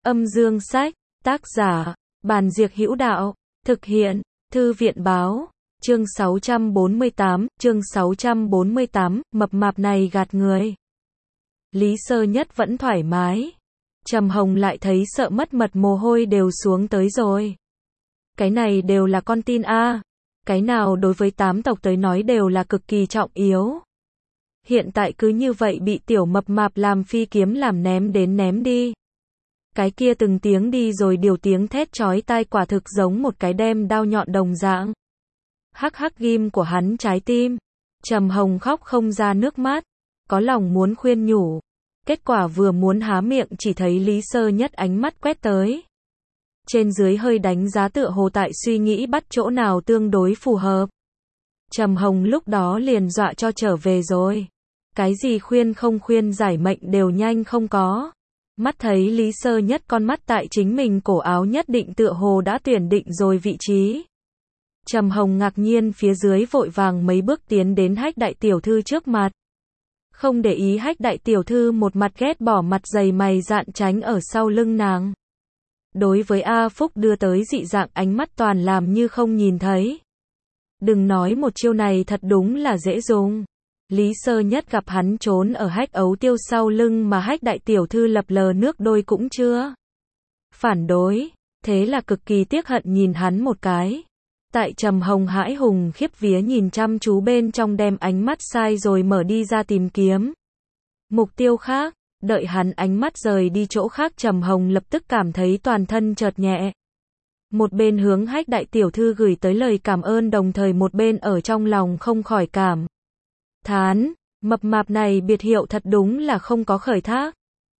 Âm dương sách, tác giả, Bàn Diệc Hữu Đạo, thực hiện, Thư viện Báo, chương 648, mập mạp này gạt người. Lý Sơ Nhất vẫn thoải mái. Trầm Hồng lại thấy sợ mất mật, mồ hôi đều xuống tới rồi. Cái này đều là con tin a. Cái nào đối với tám tộc tới nói đều là cực kỳ trọng yếu. Hiện tại cứ như vậy bị tiểu mập mạp làm phi kiếm làm ném đến ném đi. Cái kia từng tiếng đi rồi điều tiếng thét chói tai quả thực giống một cái đem đao nhọn đồng dạng. Hắc hắc ghim của hắn trái tim. Trầm Hồng khóc không ra nước mắt, có lòng muốn khuyên nhủ. Kết quả vừa muốn há miệng chỉ thấy Lý Sơ Nhất ánh mắt quét tới. Trên dưới hơi đánh giá tựa hồ tại suy nghĩ bắt chỗ nào tương đối phù hợp. Trầm Hồng lúc đó liền dọa cho trở về rồi. Cái gì khuyên không khuyên giải mệnh đều nhanh không có. Mắt thấy Lý Sơ Nhất con mắt tại chính mình cổ áo nhất định tựa hồ đã tuyển định rồi vị trí. Trầm Hồng ngạc nhiên phía dưới vội vàng mấy bước tiến đến Hách đại tiểu thư trước mặt. Không để ý Hách đại tiểu thư một mặt ghét bỏ, mặt dày mày dạn tránh ở sau lưng nàng. Đối với A Phúc đưa tới dị dạng ánh mắt toàn làm như không nhìn thấy. Đừng nói một chiêu này thật đúng là dễ dùng. Lý Sơ Nhất gặp hắn trốn ở Hách ấu tiêu sau lưng mà Hách đại tiểu thư lập lờ nước đôi cũng chưa phản đối, thế là cực kỳ tiếc hận nhìn hắn một cái. Tại Trầm Hồng hãi hùng khiếp vía nhìn chăm chú bên trong đem ánh mắt sai rồi mở đi ra tìm kiếm mục tiêu khác. Đợi hắn ánh mắt rời đi chỗ khác, Trầm Hồng lập tức cảm thấy toàn thân chợt nhẹ. Một bên hướng Hách đại tiểu thư gửi tới lời cảm ơn, đồng thời một bên ở trong lòng không khỏi cảm thán, mập mạp này biệt hiệu thật đúng là không có khởi thác.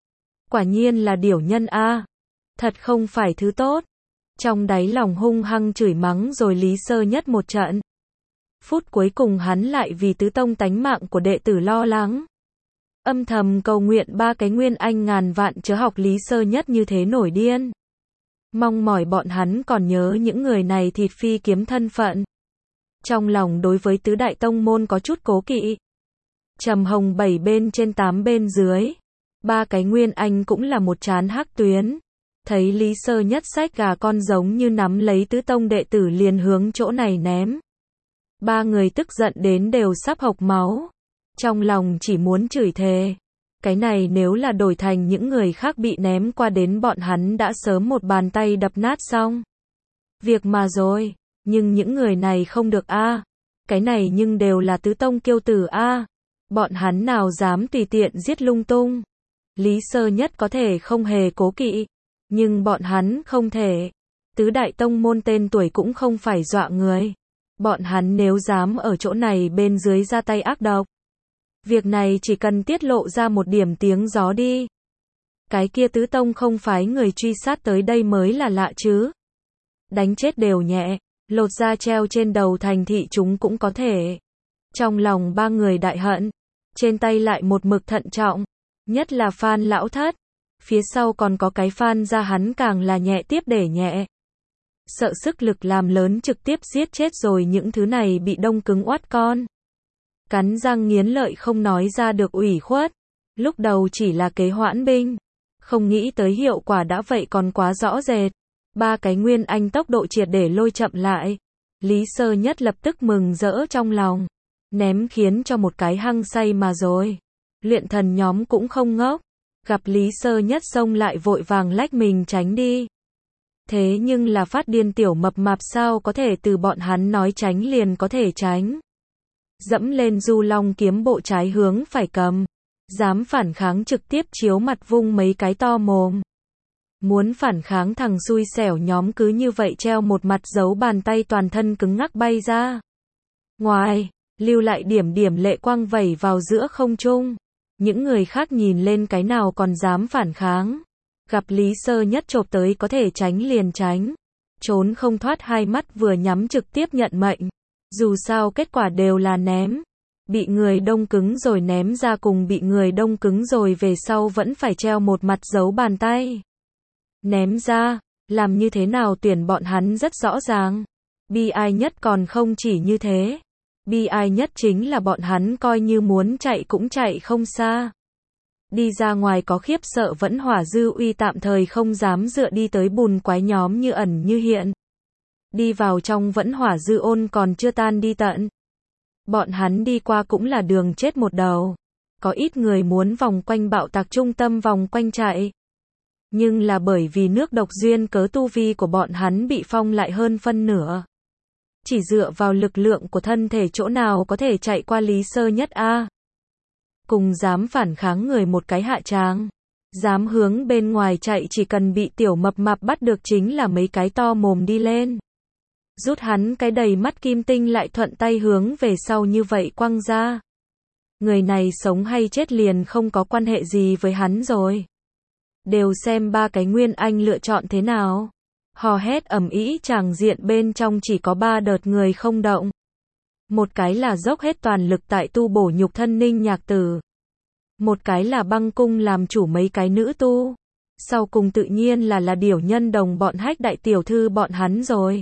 Quả nhiên là điểu nhân a, thật không phải thứ tốt. Trong đáy lòng hung hăng chửi mắng rồi Lý Sơ Nhất một trận. Phút cuối cùng hắn lại vì tứ tông tánh mạng của đệ tử lo lắng. Âm thầm cầu nguyện ba cái nguyên anh ngàn vạn chớ học Lý Sơ Nhất như thế nổi điên. Mong mỏi bọn hắn còn nhớ những người này thịt phi kiếm thân phận. Trong lòng đối với tứ đại tông môn có chút cố kỵ. Trầm Hồng 7 bên trên 8 bên dưới. Ba cái nguyên anh cũng là một trán hắc tuyến. Thấy Lý Sơ Nhất xách gà con giống như nắm lấy tứ tông đệ tử liền hướng chỗ này ném. Ba người tức giận đến đều sắp hộc máu. Trong lòng chỉ muốn chửi thề. Cái này nếu là đổi thành những người khác bị ném qua đến bọn hắn đã sớm một bàn tay đập nát xong việc mà rồi. Nhưng những người này không được a. Cái này nhưng đều là tứ tông kiêu tử a. Bọn hắn nào dám tùy tiện giết lung tung. Lý Sơ Nhất có thể không hề cố kỵ, nhưng bọn hắn không thể. Tứ đại tông môn tên tuổi cũng không phải dọa người. Bọn hắn nếu dám ở chỗ này bên dưới ra tay ác độc, việc này chỉ cần tiết lộ ra một điểm tiếng gió đi, cái kia tứ tông không phái người truy sát tới đây mới là lạ chứ. Đánh chết đều nhẹ, lột da treo trên đầu thành thị chúng cũng có thể. Trong lòng ba người đại hận, trên tay lại một mực thận trọng, nhất là Phan lão thất, phía sau còn có cái Phan gia hắn càng là nhẹ tiếp để nhẹ. Sợ sức lực làm lớn trực tiếp giết chết rồi những thứ này bị đông cứng oát con. Cắn răng nghiến lợi không nói ra được ủy khuất. Lúc đầu chỉ là kế hoãn binh, không nghĩ tới hiệu quả đã vậy còn quá rõ rệt. Ba cái nguyên anh tốc độ triệt để lôi chậm lại. Lý Sơ Nhất lập tức mừng rỡ trong lòng, ném khiến cho một cái hăng say mà rồi. Luyện thần nhóm cũng không ngốc, gặp Lý Sơ Nhất xông lại vội vàng lách mình tránh đi. Thế nhưng là phát điên tiểu mập mạp sao có thể từ bọn hắn nói tránh liền có thể tránh. Dẫm lên du long kiếm bộ trái hướng phải cầm. Dám phản kháng trực tiếp chiếu mặt vung mấy cái to mồm. Muốn phản kháng thằng xui xẻo nhóm cứ như vậy treo một mặt dấu bàn tay toàn thân cứng ngắc bay ra ngoài, lưu lại điểm điểm lệ quang vẩy vào giữa không trung. Những người khác nhìn lên cái nào còn dám phản kháng. Gặp Lý Sơ Nhất chộp tới có thể tránh liền tránh. Trốn không thoát, hai mắt vừa nhắm trực tiếp nhận mệnh. Dù sao kết quả đều là ném. Bị người đông cứng rồi ném ra cùng bị người đông cứng rồi về sau vẫn phải treo một mặt dấu bàn tay. Ném ra, làm như thế nào tuyển bọn hắn rất rõ ràng. Bi ai nhất còn không chỉ như thế. Bi ai nhất chính là bọn hắn coi như muốn chạy cũng chạy không xa. Đi ra ngoài có khiếp sợ vẫn hỏa dư uy tạm thời không dám dựa đi tới bùn quái nhóm như ẩn như hiện. Đi vào trong vẫn hỏa dư ôn còn chưa tan đi tận. Bọn hắn đi qua cũng là đường chết một đầu. Có ít người muốn vòng quanh bạo tạc trung tâm vòng quanh chạy. Nhưng là bởi vì nước độc duyên cớ tu vi của bọn hắn bị phong lại hơn phân nửa. Chỉ dựa vào lực lượng của thân thể chỗ nào có thể chạy qua Lý Sơ Nhất a? Cùng dám phản kháng người một cái hạ tràng. Dám hướng bên ngoài chạy chỉ cần bị tiểu mập mạp bắt được chính là mấy cái to mồm đi lên. Rút hắn cái đầy mắt kim tinh lại thuận tay hướng về sau như vậy quăng ra. Người này sống hay chết liền không có quan hệ gì với hắn rồi. Đều xem ba cái nguyên anh lựa chọn thế nào. Hò hét ầm ĩ tràng diện bên trong chỉ có 3 đợt người không động. Một cái là dốc hết toàn lực tại tu bổ nhục thân Ninh Nhạc Tử. Một cái là băng cung làm chủ mấy cái nữ tu. Sau cùng tự nhiên là điểu nhân đồng bọn Hách đại tiểu thư bọn hắn rồi.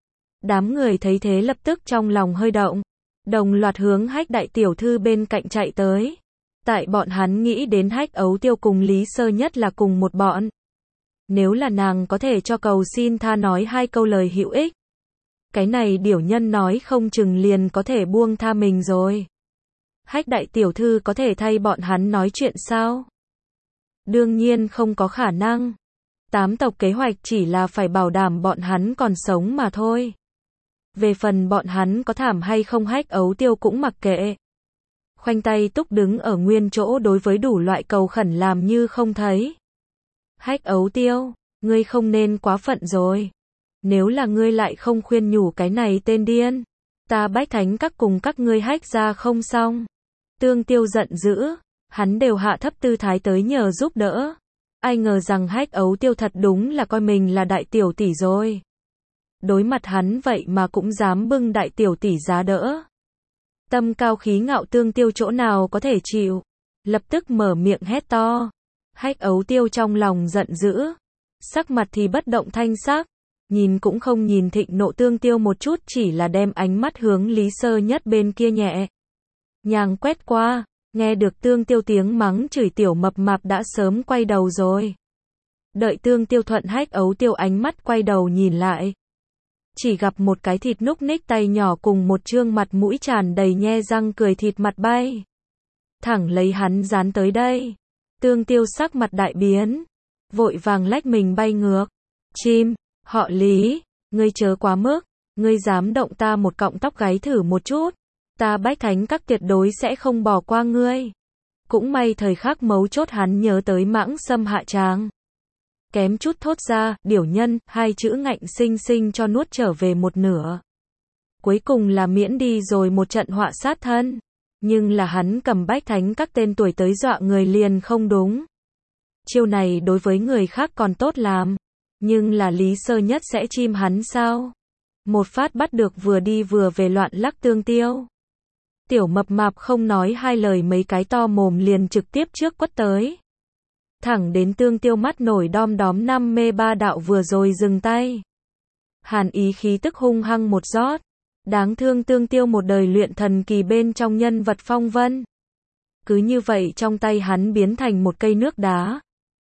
Đám người thấy thế lập tức trong lòng hơi động. Đồng loạt hướng Hách đại tiểu thư bên cạnh chạy tới. Tại bọn hắn nghĩ đến Hách Ấu Tiêu cùng Lý Sơ Nhất là cùng một bọn. Nếu là nàng có thể cho cầu xin tha nói 2 câu lời hữu ích. Cái này điểu nhân nói không chừng liền có thể buông tha mình rồi. Hách đại tiểu thư có thể thay bọn hắn nói chuyện sao? Đương nhiên không có khả năng. 8 tộc kế hoạch chỉ là phải bảo đảm bọn hắn còn sống mà thôi. Về phần bọn hắn có thảm hay không Hách Ấu Tiêu cũng mặc kệ. Khoanh tay túc đứng ở nguyên chỗ đối với đủ loại cầu khẩn làm như không thấy. Hách Ấu Tiêu, ngươi không nên quá phận rồi. Nếu là ngươi lại không khuyên nhủ cái này tên điên, ta Bách Thánh các cùng các ngươi Hách ra không xong. Tương Tiêu giận dữ, hắn đều hạ thấp tư thái tới nhờ giúp đỡ. Ai ngờ rằng Hách Ấu Tiêu thật đúng là coi mình là đại tiểu tỷ rồi. Đối mặt hắn vậy mà cũng dám bưng đại tiểu tỷ giá đỡ. Tâm cao khí ngạo Tương Tiêu chỗ nào có thể chịu, lập tức mở miệng hét to. Hách Ấu Tiêu trong lòng giận dữ, sắc mặt thì bất động thanh sắc, nhìn cũng không nhìn thịnh nộ Tương Tiêu một chút, chỉ là đem ánh mắt hướng Lý Sơ Nhất bên kia nhẹ nhàng quét qua. Nghe được Tương Tiêu tiếng mắng chửi, tiểu mập mạp đã sớm quay đầu rồi. Đợi Tương Tiêu thuận Hách Ấu Tiêu ánh mắt quay đầu nhìn lại, chỉ gặp một cái thịt núc ních tay nhỏ cùng một trương mặt mũi tràn đầy nhe răng cười thịt mặt bay thẳng lấy hắn dán tới đây. Tương Tiêu sắc mặt đại biến, vội vàng lách mình bay ngược. Chim, họ Lý, ngươi chớ quá mức, ngươi dám động ta một cọng tóc gáy thử một chút, ta Bách Thánh các tuyệt đối sẽ không bỏ qua ngươi. Cũng may thời khắc mấu chốt hắn nhớ tới Mãng Sâm hạ tràng. Kém chút thốt ra, điểu nhân, 2 chữ ngạnh sinh sinh cho nuốt trở về một nửa. Cuối cùng là miễn đi rồi một trận họa sát thân. Nhưng là hắn cầm Bách Thánh các tên tuổi tới dọa người liền không đúng. Chiêu này đối với người khác còn tốt làm. Nhưng là Lý Sơ Nhất sẽ chim hắn sao? Một phát bắt được vừa đi vừa về loạn lắc Tương Tiêu. Tiểu mập mạp không nói 2 lời mấy cái to mồm liền trực tiếp trước quất tới. Thẳng đến Tương Tiêu mắt nổi đom đóm 5 mê 3 đạo vừa rồi dừng tay. Hàn ý khí tức hung hăng một rót. Đáng thương Tương Tiêu một đời luyện thần kỳ bên trong nhân vật phong vân. Cứ như vậy trong tay hắn biến thành một cây nước đá.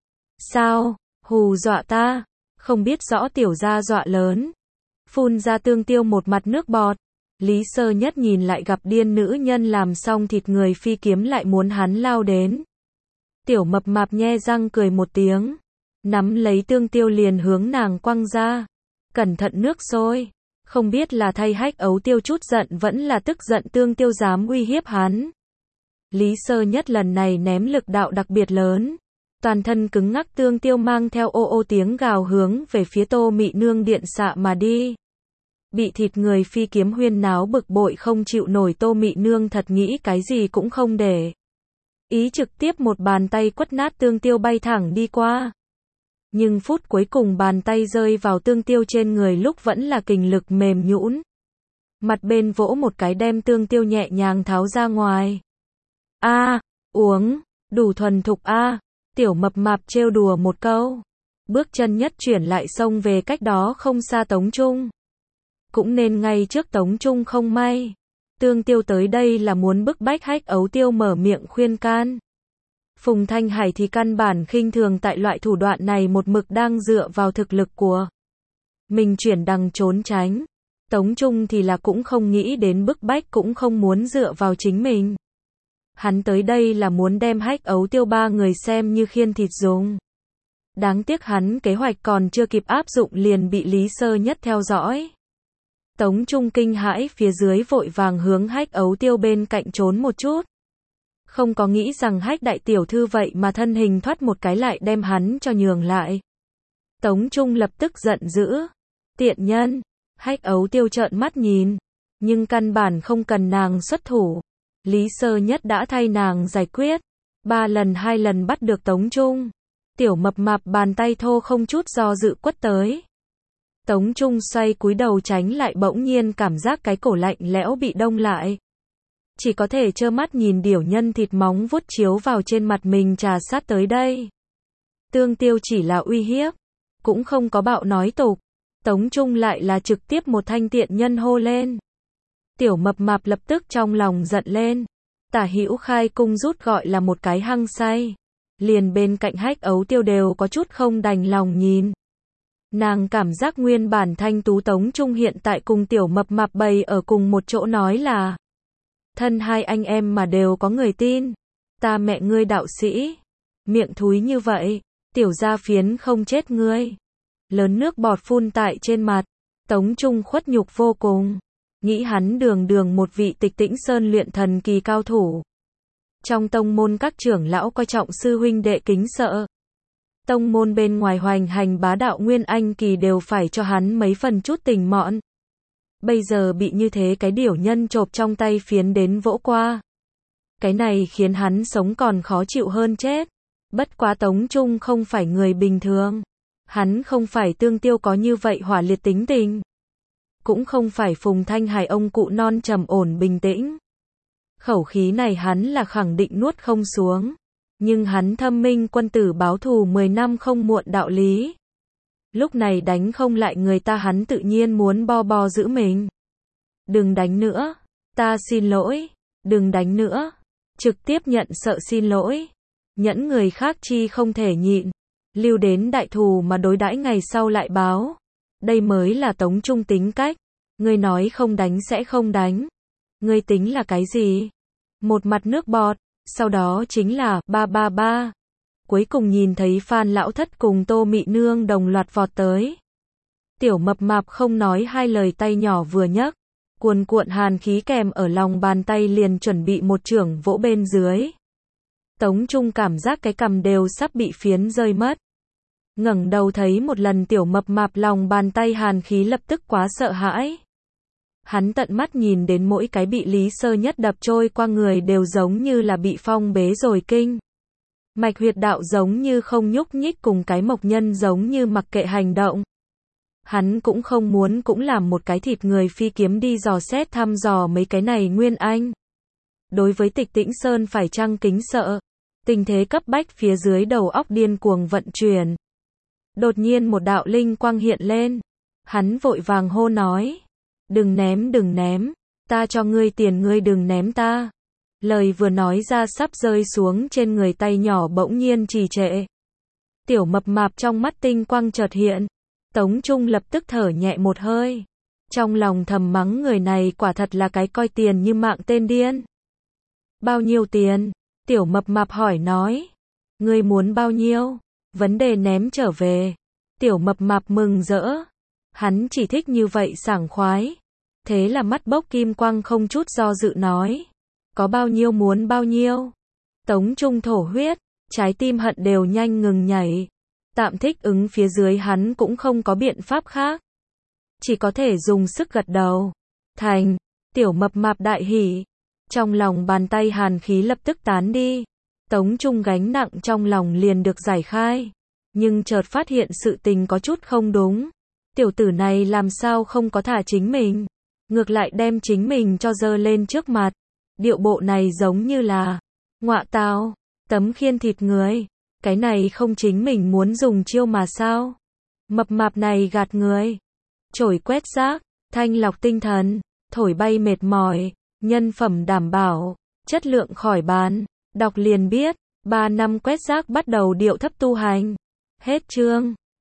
Sao? Hù dọa ta? Không biết rõ tiểu gia dọa lớn. Phun ra Tương Tiêu một mặt nước bọt. Lý Sơ Nhất nhìn lại gặp điên nữ nhân làm xong thịt người phi kiếm lại muốn hắn lao đến. Tiểu mập mạp nhe răng cười một tiếng. Nắm lấy Tương Tiêu liền hướng nàng quăng ra. Cẩn thận nước sôi. Không biết là thay Hách Ấu Tiêu chút giận vẫn là tức giận Tương Tiêu dám uy hiếp hắn. Lý Sơ Nhất lần này ném lực đạo đặc biệt lớn. Toàn thân cứng ngắc Tương Tiêu mang theo ô ô tiếng gào hướng về phía Tô Mị Nương điện xạ mà đi. Bị thịt người phi kiếm huyên náo bực bội không chịu nổi Tô Mị Nương thật nghĩ cái gì cũng không để ý, trực tiếp một bàn tay quất nát Tương Tiêu bay thẳng đi qua. Nhưng phút cuối cùng bàn tay rơi vào Tương Tiêu trên người lúc vẫn là kình lực mềm nhũn. Mặt bên vỗ một cái đem Tương Tiêu nhẹ nhàng tháo ra ngoài. A, uống, đủ thuần thục a. Tiểu mập mạp trêu đùa một câu. Bước chân nhất chuyển lại xông về cách đó không xa Tống Trung. Cũng nên ngay trước Tống Trung không may. Tương Tiêu tới đây là muốn bức bách Hách Ấu Tiêu mở miệng khuyên can. Phùng Thanh Hải thì căn bản khinh thường tại loại thủ đoạn này, một mực đang dựa vào thực lực của mình chuyển đằng trốn tránh. Tống Trung thì là cũng không nghĩ đến bức bách, cũng không muốn dựa vào chính mình. Hắn tới đây là muốn đem Hách Ấu Tiêu ba người xem như khiên thịt dùng. Đáng tiếc hắn kế hoạch còn chưa kịp áp dụng liền bị Lý Sơ Nhất theo dõi. Tống Trung kinh hãi phía dưới vội vàng hướng Hách Ấu Tiêu bên cạnh trốn một chút. Không có nghĩ rằng Hách đại tiểu thư vậy mà thân hình thoát một cái lại đem hắn cho nhường lại. Tống Trung lập tức giận dữ. Tiện nhân. Hách Ấu Tiêu trợn mắt nhìn. Nhưng căn bản không cần nàng xuất thủ. Lý Sơ Nhất đã thay nàng giải quyết. 2 lần bắt được Tống Trung. Tiểu mập mạp bàn tay thô không chút do dự quất tới. Tống Trung xoay cúi đầu tránh lại, bỗng nhiên cảm giác cái cổ lạnh lẽo bị đông lại. Chỉ có thể trơ mắt nhìn điểu nhân thịt móng vuốt chiếu vào trên mặt mình trà sát tới đây. Tương Tiêu chỉ là uy hiếp, cũng không có bạo nói tục. Tống Trung lại là trực tiếp một thanh tiện nhân hô lên. Tiểu mập mạp lập tức trong lòng giận lên. Tả Hữu Khai cung rút gọi là một cái hăng say. Liền bên cạnh Hách Ấu Tiêu đều có chút không đành lòng nhìn. Nàng cảm giác nguyên bản thanh tú Tống Trung hiện tại cùng tiểu mập mạp bày ở cùng một chỗ nói là thân hai anh em mà đều có người tin. Ta mẹ ngươi đạo sĩ. Miệng thúi như vậy. Tiểu gia phiến không chết ngươi. Lớn nước bọt phun tại trên mặt. Tống Trung khuất nhục vô cùng. Nghĩ hắn đường một vị Tịch Tĩnh Sơn luyện thần kỳ cao thủ. Trong tông môn các trưởng lão coi trọng sư huynh đệ kính sợ. Tông môn bên ngoài hoành hành bá đạo Nguyên Anh kỳ đều phải cho hắn mấy phần chút tình mọn. Bây giờ bị như thế cái điểu nhân chộp trong tay phiến đến vỗ qua. Cái này khiến hắn sống còn khó chịu hơn chết. Bất quá Tống Trung không phải người bình thường. Hắn không phải Tương Tiêu có như vậy hỏa liệt tính tình. Cũng không phải Phùng Thanh Hải ông cụ non trầm ổn bình tĩnh. Khẩu khí này hắn là khẳng định nuốt không xuống. Nhưng hắn thâm minh quân tử báo thù 10 năm không muộn đạo lý. Lúc này đánh không lại người ta, hắn tự nhiên muốn bo giữ mình. Đừng đánh nữa. Ta xin lỗi. Đừng đánh nữa. Trực tiếp nhận sợ xin lỗi. Nhẫn người khác chi không thể nhịn. Lưu đến đại thù mà đối đãi ngày sau lại báo. Đây mới là Tống Trung tính cách. Ngươi nói không đánh sẽ không đánh. Ngươi tính là cái gì? Một mặt nước bọt. Sau đó chính là ba. Cuối cùng nhìn thấy Phan Lão Thất cùng Tô Mị Nương đồng loạt vọt tới. Tiểu mập mạp không nói hai lời, tay nhỏ vừa nhấc, cuồn cuộn hàn khí kèm ở lòng bàn tay liền chuẩn bị một chưởng vỗ bên dưới. Tống Trung cảm giác cái cằm đều sắp bị phiến rơi mất. Ngẩng đầu thấy một lần tiểu mập mạp lòng bàn tay hàn khí lập tức quá sợ hãi. Hắn tận mắt nhìn đến mỗi cái bị Lý Sơ Nhất đập trôi qua người đều giống như là bị phong bế rồi kinh. Mạch huyệt đạo giống như không nhúc nhích, cùng cái mộc nhân giống như mặc kệ hành động. Hắn cũng không muốn cũng làm một cái thịt người phi kiếm đi dò xét thăm dò mấy cái này Nguyên Anh. Đối với Tịch Tĩnh Sơn phải chăng kính sợ. Tình thế cấp bách phía dưới đầu óc điên cuồng vận chuyển. Đột nhiên một đạo linh quang hiện lên. Hắn vội vàng hô nói. Đừng ném, ta cho ngươi tiền, ngươi đừng ném ta. Lời vừa nói ra sắp rơi xuống trên người, tay nhỏ bỗng nhiên trì trệ. Tiểu mập mạp trong mắt tinh quang chợt hiện. Tống Trung lập tức thở nhẹ một hơi. Trong lòng thầm mắng người này quả thật là cái coi tiền như mạng tên điên. Bao nhiêu tiền? Tiểu mập mạp hỏi nói. Ngươi muốn bao nhiêu? Vấn đề ném trở về. Tiểu mập mạp mừng rỡ. Hắn chỉ thích như vậy sảng khoái. Thế là mắt bốc kim quang không chút do dự nói. Có bao nhiêu muốn bao nhiêu. Tống Trung thổ huyết. Trái tim hận đều nhanh ngừng nhảy. Tạm thích ứng phía dưới hắn cũng không có biện pháp khác. Chỉ có thể dùng sức gật đầu. Thành. Tiểu mập mạp đại hỉ. Trong lòng bàn tay hàn khí lập tức tán đi. Tống Trung gánh nặng trong lòng liền được giải khai. Nhưng chợt phát hiện sự tình có chút không đúng. Tiểu tử này làm sao không có thả chính mình. Ngược lại đem chính mình cho dơ lên trước mặt. Điệu bộ này giống như là ngọa tào, tấm khiên thịt người. Cái này không chính mình muốn dùng chiêu mà sao? Mập mạp này gạt người. Chổi quét rác, thanh lọc tinh thần, thổi bay mệt mỏi, nhân phẩm đảm bảo, chất lượng khỏi bàn. Đọc liền biết, 3 năm quét rác bắt đầu điệu thấp tu hành. Hết chương.